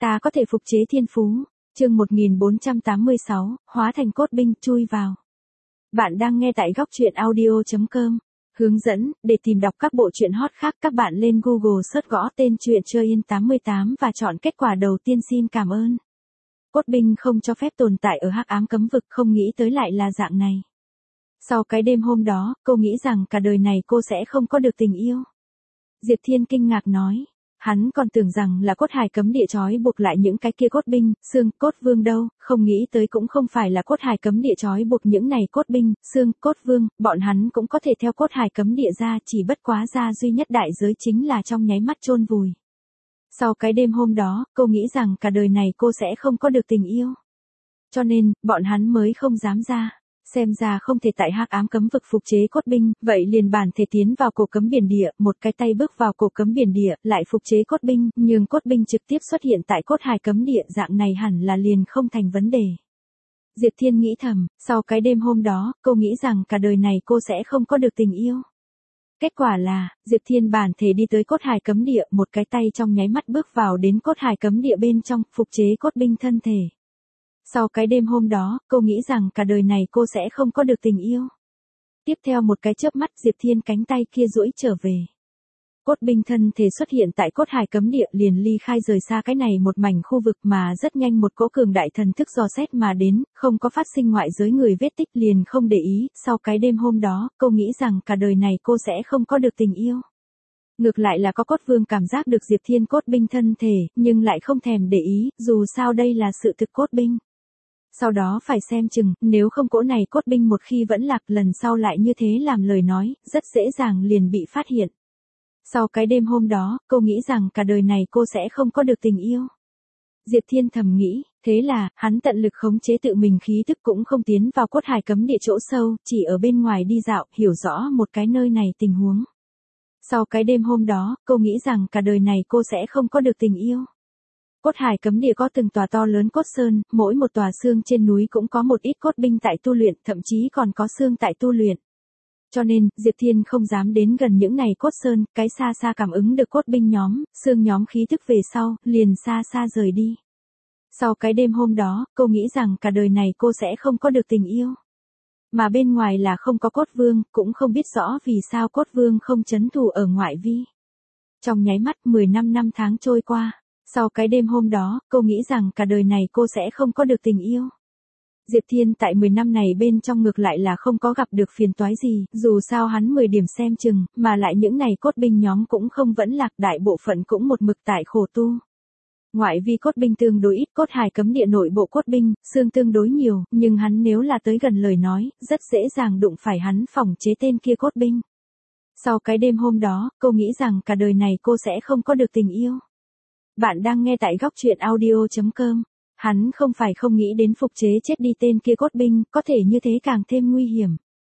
Ta có thể phục chế thiên phú. Chương 1486, hóa thành cốt binh, chui vào. Bạn đang nghe tại góc truyện audio.com. Hướng dẫn, để tìm đọc các bộ truyện hot khác các bạn lên Google search gõ tên truyện Chơi Yên 88 và chọn kết quả đầu tiên. Xin cảm ơn. Cốt binh không cho phép tồn tại ở hắc ám cấm vực, không nghĩ tới lại là dạng này. Sau cái đêm hôm đó, cô nghĩ rằng cả đời này cô sẽ không có được tình yêu. Diệp Thiên kinh ngạc nói. Hắn còn tưởng rằng là cốt hải cấm địa trói buộc lại những cái kia cốt binh, xương, cốt vương đâu, không nghĩ tới cũng không phải là cốt hải cấm địa trói buộc những này cốt binh, xương, cốt vương, bọn hắn cũng có thể theo cốt hải cấm địa ra, chỉ bất quá ra duy nhất đại giới chính là trong nháy mắt chôn vùi. Sau cái đêm hôm đó, cô nghĩ rằng cả đời này cô sẽ không có được tình yêu. Cho nên, bọn hắn mới không dám ra. Xem ra không thể tại hắc ám cấm vực phục chế cốt binh, vậy liền bản thể tiến vào cổ cấm biển địa, một cái tay bước vào cổ cấm biển địa, lại phục chế cốt binh, nhưng cốt binh trực tiếp xuất hiện tại cốt hải cấm địa, dạng này hẳn là liền không thành vấn đề. Diệp Thiên nghĩ thầm, sau cái đêm hôm đó, cô nghĩ rằng cả đời này cô sẽ không có được tình yêu. Kết quả là, Diệp Thiên bản thể đi tới cốt hải cấm địa, một cái tay trong nháy mắt bước vào đến cốt hải cấm địa bên trong, phục chế cốt binh thân thể. Sau cái đêm hôm đó, cô nghĩ rằng cả đời này cô sẽ không có được tình yêu. Tiếp theo một cái chớp mắt, Diệp Thiên cánh tay kia duỗi trở về. Cốt binh thân thể xuất hiện tại cốt hải cấm địa, liền ly khai rời xa cái này một mảnh khu vực, mà rất nhanh một cỗ cường đại thần thức dò xét mà đến, không có phát sinh ngoại giới người vết tích, liền không để ý. Sau cái đêm hôm đó, cô nghĩ rằng cả đời này cô sẽ không có được tình yêu. Ngược lại là có cốt vương cảm giác được Diệp Thiên cốt binh thân thể, nhưng lại không thèm để ý, dù sao đây là sự thực cốt binh. Sau đó phải xem chừng, nếu không cỗ này cốt binh một khi vẫn lạc, lần sau lại như thế làm lời nói, rất dễ dàng liền bị phát hiện. Sau cái đêm hôm đó, cô nghĩ rằng cả đời này cô sẽ không có được tình yêu. Diệp Thiên thầm nghĩ, thế là, hắn tận lực khống chế tự mình khí tức, cũng không tiến vào cốt hải cấm địa chỗ sâu, chỉ ở bên ngoài đi dạo, hiểu rõ một cái nơi này tình huống. Sau cái đêm hôm đó, cô nghĩ rằng cả đời này cô sẽ không có được tình yêu. Cốt hải cấm địa có từng tòa to lớn cốt sơn, mỗi một tòa xương trên núi cũng có một ít cốt binh tại tu luyện, thậm chí còn có xương tại tu luyện. Cho nên, Diệp Thiên không dám đến gần những này cốt sơn, cái xa xa cảm ứng được cốt binh nhóm, xương nhóm khí thức về sau, liền xa xa rời đi. Sau cái đêm hôm đó, cô nghĩ rằng cả đời này cô sẽ không có được tình yêu. Mà bên ngoài là không có cốt vương, cũng không biết rõ vì sao cốt vương không trấn thủ ở ngoại vi. Trong nháy mắt 15 năm tháng trôi qua. Sau cái đêm hôm đó, cô nghĩ rằng cả đời này cô sẽ không có được tình yêu. Diệp Thiên tại 10 năm này bên trong ngược lại là không có gặp được phiền toái gì, dù sao hắn 10 điểm xem chừng, mà lại những này cốt binh nhóm cũng không vẫn lạc, đại bộ phận cũng một mực tại khổ tu. Ngoại vi cốt binh tương đối ít, cốt hải cấm địa nội bộ cốt binh, xương tương đối nhiều, nhưng hắn nếu là tới gần lời nói, rất dễ dàng đụng phải hắn phỏng chế tên kia cốt binh. Sau cái đêm hôm đó, cô nghĩ rằng cả đời này cô sẽ không có được tình yêu. Bạn đang nghe tại góc truyện audio.com. Hắn không phải không nghĩ đến phục chế chết đi tên kia cốt binh, có thể như thế càng thêm nguy hiểm.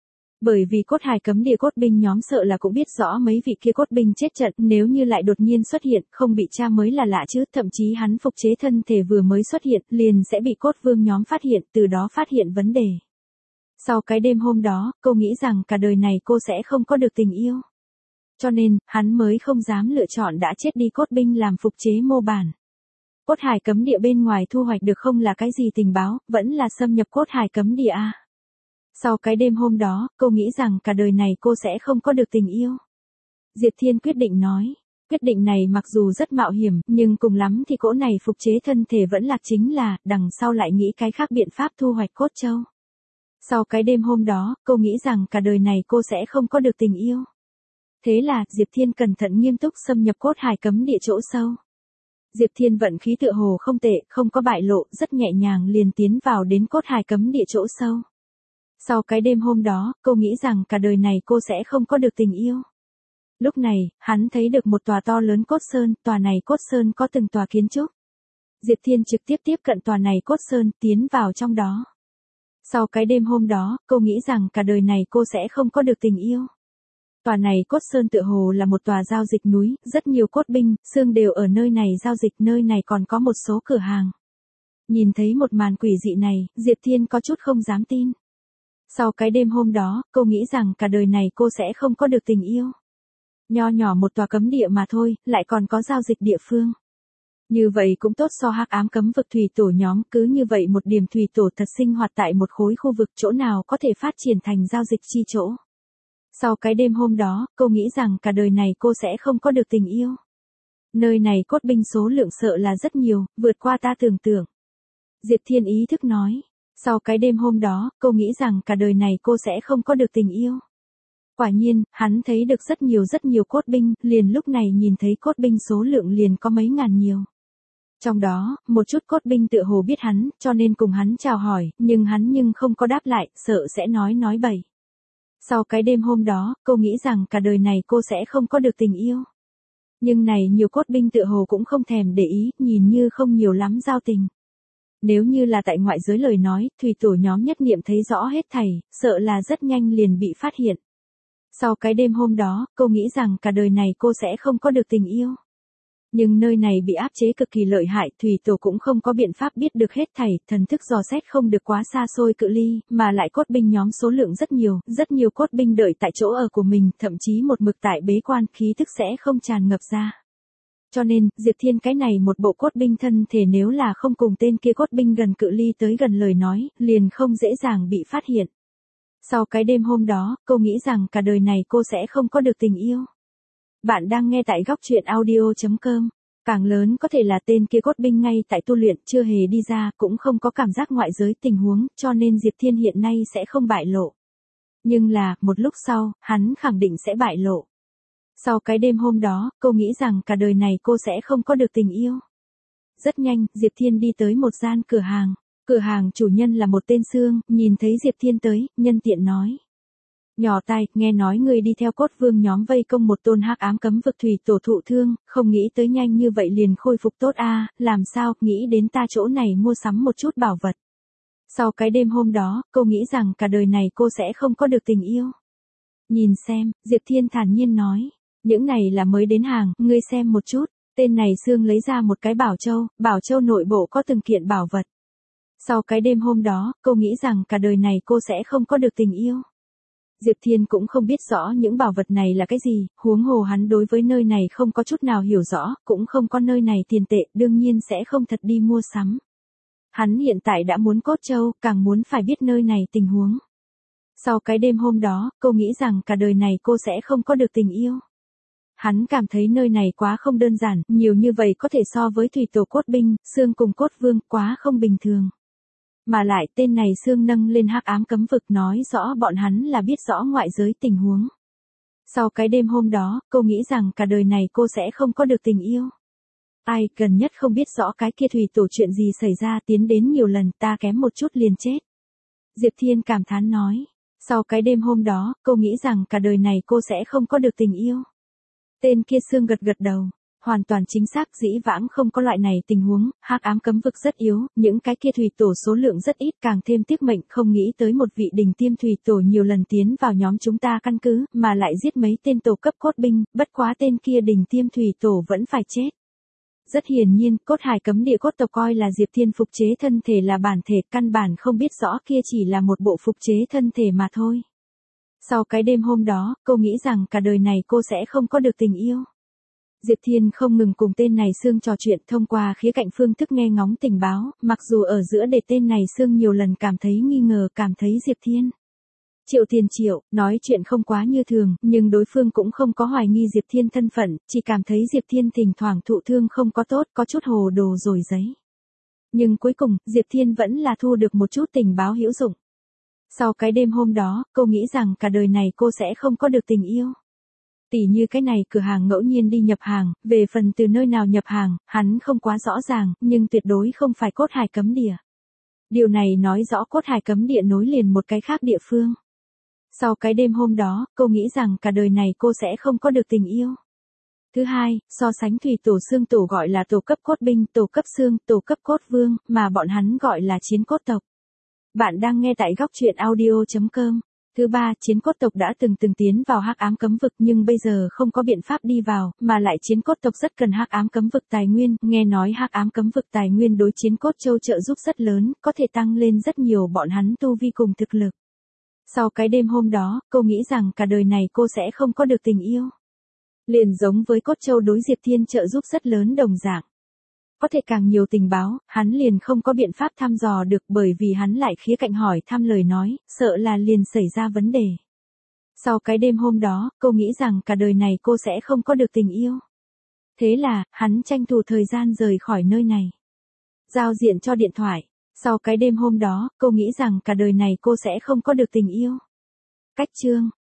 Bởi vì cốt hải cấm địa cốt binh nhóm sợ là cũng biết rõ mấy vị kia cốt binh chết trận, nếu như lại đột nhiên xuất hiện, không bị tra mới là lạ chứ, thậm chí hắn phục chế thân thể vừa mới xuất hiện, liền sẽ bị cốt vương nhóm phát hiện, từ đó phát hiện vấn đề. Sau cái đêm hôm đó, cô nghĩ rằng cả đời này cô sẽ không có được tình yêu. Cho nên, hắn mới không dám lựa chọn đã chết đi cốt binh làm phục chế mô bản. Cốt hải cấm địa bên ngoài thu hoạch được không là cái gì tình báo, vẫn là xâm nhập cốt hải cấm địa a. Sau cái đêm hôm đó, cô nghĩ rằng cả đời này cô sẽ không có được tình yêu. Diệp Thiên quyết định nói, quyết định này mặc dù rất mạo hiểm, nhưng cùng lắm thì cỗ này phục chế thân thể vẫn là chính là, đằng sau lại nghĩ cái khác biện pháp thu hoạch cốt châu. Sau cái đêm hôm đó, cô nghĩ rằng cả đời này cô sẽ không có được tình yêu. Thế là, Diệp Thiên cẩn thận nghiêm túc xâm nhập cốt hải cấm địa chỗ sâu. Diệp Thiên vận khí tựa hồ không tệ, không có bại lộ, rất nhẹ nhàng liền tiến vào đến cốt hải cấm địa chỗ sâu. Sau cái đêm hôm đó, cô nghĩ rằng cả đời này cô sẽ không có được tình yêu. Lúc này, hắn thấy được một tòa to lớn cốt sơn, tòa này cốt sơn có từng tòa kiến trúc. Diệp Thiên trực tiếp tiếp cận tòa này cốt sơn, tiến vào trong đó. Sau cái đêm hôm đó, cô nghĩ rằng cả đời này cô sẽ không có được tình yêu. Tòa này cốt sơn tựa hồ là một tòa giao dịch núi, rất nhiều cốt binh, xương đều ở nơi này giao dịch, nơi này còn có một số cửa hàng. Nhìn thấy một màn quỷ dị này, Diệp Thiên có chút không dám tin. Sau cái đêm hôm đó, cô nghĩ rằng cả đời này cô sẽ không có được tình yêu. Nho nhỏ một tòa cấm địa mà thôi, lại còn có giao dịch địa phương. Như vậy cũng tốt so hắc ám cấm vực thủy tổ nhóm, cứ như vậy một điểm thủy tổ thật sinh hoạt tại một khối khu vực chỗ nào có thể phát triển thành giao dịch chi chỗ. Sau cái đêm hôm đó, cô nghĩ rằng cả đời này cô sẽ không có được tình yêu. Nơi này cốt binh số lượng sợ là rất nhiều, vượt qua ta tưởng tượng. Diệp Thiên ý thức nói. Sau cái đêm hôm đó, cô nghĩ rằng cả đời này cô sẽ không có được tình yêu. Quả nhiên, hắn thấy được rất nhiều cốt binh, liền lúc này nhìn thấy cốt binh số lượng liền có mấy ngàn nhiều. Trong đó, một chút cốt binh tựa hồ biết hắn, cho nên cùng hắn chào hỏi, nhưng hắn không có đáp lại, sợ sẽ nói bậy. Sau cái đêm hôm đó, cô nghĩ rằng cả đời này cô sẽ không có được tình yêu. Nhưng này nhiều cốt binh tựa hồ cũng không thèm để ý, nhìn như không nhiều lắm giao tình. Nếu như là tại ngoại giới lời nói, thủy tổ nhóm nhất niệm thấy rõ hết thảy, sợ là rất nhanh liền bị phát hiện. Sau cái đêm hôm đó, cô nghĩ rằng cả đời này cô sẽ không có được tình yêu. Nhưng nơi này bị áp chế cực kỳ lợi hại, thủy tổ cũng không có biện pháp biết được hết thảy, thần thức dò xét không được quá xa xôi cự ly, mà lại cốt binh nhóm số lượng rất nhiều cốt binh đợi tại chỗ ở của mình, thậm chí một mực tại bế quan, khí thức sẽ không tràn ngập ra. Cho nên, Diệp Thiên cái này một bộ cốt binh thân thể nếu là không cùng tên kia cốt binh gần cự ly tới gần lời nói, liền không dễ dàng bị phát hiện. Sau cái đêm hôm đó, cô nghĩ rằng cả đời này cô sẽ không có được tình yêu. Bạn đang nghe tại góc truyện audio.com. Càng lớn có thể là tên kia cốt binh ngay tại tu luyện, chưa hề đi ra, cũng không có cảm giác ngoại giới tình huống, cho nên Diệp Thiên hiện nay sẽ không bại lộ. Nhưng là, một lúc sau, hắn khẳng định sẽ bại lộ. Sau cái đêm hôm đó, cô nghĩ rằng cả đời này cô sẽ không có được tình yêu. Rất nhanh, Diệp Thiên đi tới một gian cửa hàng. Cửa hàng chủ nhân là một tên Sương, nhìn thấy Diệp Thiên tới, nhân tiện nói. Nhỏ tai, nghe nói người đi theo cốt vương nhóm vây công một tôn hắc ám cấm vực thủy tổ thụ thương, không nghĩ tới nhanh như vậy liền khôi phục tốt a, làm sao, nghĩ đến ta chỗ này mua sắm một chút bảo vật. Sau cái đêm hôm đó, cô nghĩ rằng cả đời này cô sẽ không có được tình yêu. Nhìn xem, Diệp Thiên thản nhiên nói, những này là mới đến hàng, ngươi xem một chút. Tên này Sương lấy ra một cái bảo châu nội bộ có từng kiện bảo vật. Sau cái đêm hôm đó, cô nghĩ rằng cả đời này cô sẽ không có được tình yêu. Diệp Thiên cũng không biết rõ những bảo vật này là cái gì, huống hồ hắn đối với nơi này không có chút nào hiểu rõ, cũng không có nơi này tiền tệ, đương nhiên sẽ không thật đi mua sắm. Hắn hiện tại đã muốn cốt châu, càng muốn phải biết nơi này tình huống. Sau cái đêm hôm đó, cô nghĩ rằng cả đời này cô sẽ không có được tình yêu. Hắn cảm thấy nơi này quá không đơn giản, nhiều như vậy có thể so với thủy tổ cốt binh, Sương cùng cốt vương, quá không bình thường. Mà lại tên này Sương nâng lên hắc ám cấm vực nói rõ bọn hắn là biết rõ ngoại giới tình huống. Sau cái đêm hôm đó, cô nghĩ rằng cả đời này cô sẽ không có được tình yêu. Ai gần nhất không biết rõ cái kia thủy tổ chuyện gì xảy ra, tiến đến nhiều lần, ta kém một chút liền chết. Diệp Thiên cảm thán nói. Sau cái đêm hôm đó, cô nghĩ rằng cả đời này cô sẽ không có được tình yêu. Tên kia Sương gật đầu. Hoàn toàn chính xác, dĩ vãng không có loại này tình huống, hắc ám cấm vực rất yếu, những cái kia thủy tổ số lượng rất ít, càng thêm tiếc mệnh, không nghĩ tới một vị đỉnh tiêm thủy tổ nhiều lần tiến vào nhóm chúng ta căn cứ, mà lại giết mấy tên tổ cấp cốt binh, bất quá tên kia đỉnh tiêm thủy tổ vẫn phải chết. Rất hiển nhiên, cốt hải cấm địa cốt tộc coi là Diệp Thiên phục chế thân thể là bản thể, căn bản không biết rõ kia chỉ là một bộ phục chế thân thể mà thôi. Sau cái đêm hôm đó, cô nghĩ rằng cả đời này cô sẽ không có được tình yêu. Diệp Thiên không ngừng cùng tên này Sương trò chuyện thông qua khía cạnh phương thức nghe ngóng tình báo, mặc dù ở giữa để tên này Sương nhiều lần cảm thấy nghi ngờ, cảm thấy Diệp Thiên Triệu Tiền Triệu, nói chuyện không quá như thường, nhưng đối phương cũng không có hoài nghi Diệp Thiên thân phận, chỉ cảm thấy Diệp Thiên thỉnh thoảng thụ thương không có tốt, có chút hồ đồ rồi giấy. Nhưng cuối cùng, Diệp Thiên vẫn là thu được một chút tình báo hữu dụng. Sau cái đêm hôm đó, cô nghĩ rằng cả đời này cô sẽ không có được tình yêu. Tỉ như cái này cửa hàng ngẫu nhiên đi nhập hàng, về phần từ nơi nào nhập hàng, hắn không quá rõ ràng, nhưng tuyệt đối không phải cốt hải cấm địa. Điều này nói rõ cốt hải cấm địa nối liền một cái khác địa phương. Sau cái đêm hôm đó, cô nghĩ rằng cả đời này cô sẽ không có được tình yêu. Thứ hai, so sánh thủy tổ Sương tổ gọi là tổ cấp cốt binh, tổ cấp Sương, tổ cấp cốt vương, mà bọn hắn gọi là chiến cốt tộc. Bạn đang nghe tại góc truyện audio.com. Thứ ba, chiến cốt tộc đã từng tiến vào hắc ám cấm vực nhưng bây giờ không có biện pháp đi vào, mà lại chiến cốt tộc rất cần hắc ám cấm vực tài nguyên, nghe nói hắc ám cấm vực tài nguyên đối chiến cốt châu trợ giúp rất lớn, có thể tăng lên rất nhiều bọn hắn tu vi cùng thực lực. Sau cái đêm hôm đó, cô nghĩ rằng cả đời này cô sẽ không có được tình yêu. Liền giống với cốt châu đối Diệp Thiên trợ giúp rất lớn đồng dạng. có thể càng nhiều tình báo, hắn liền không có biện pháp thăm dò được bởi vì hắn lại khía cạnh hỏi thăm lời nói, sợ là liền xảy ra vấn đề. Sau cái đêm hôm đó, cô nghĩ rằng cả đời này cô sẽ không có được tình yêu. Thế là, hắn tranh thủ thời gian rời khỏi nơi này. Giao diện cho điện thoại. Sau cái đêm hôm đó, cô nghĩ rằng cả đời này cô sẽ không có được tình yêu. Cách chương.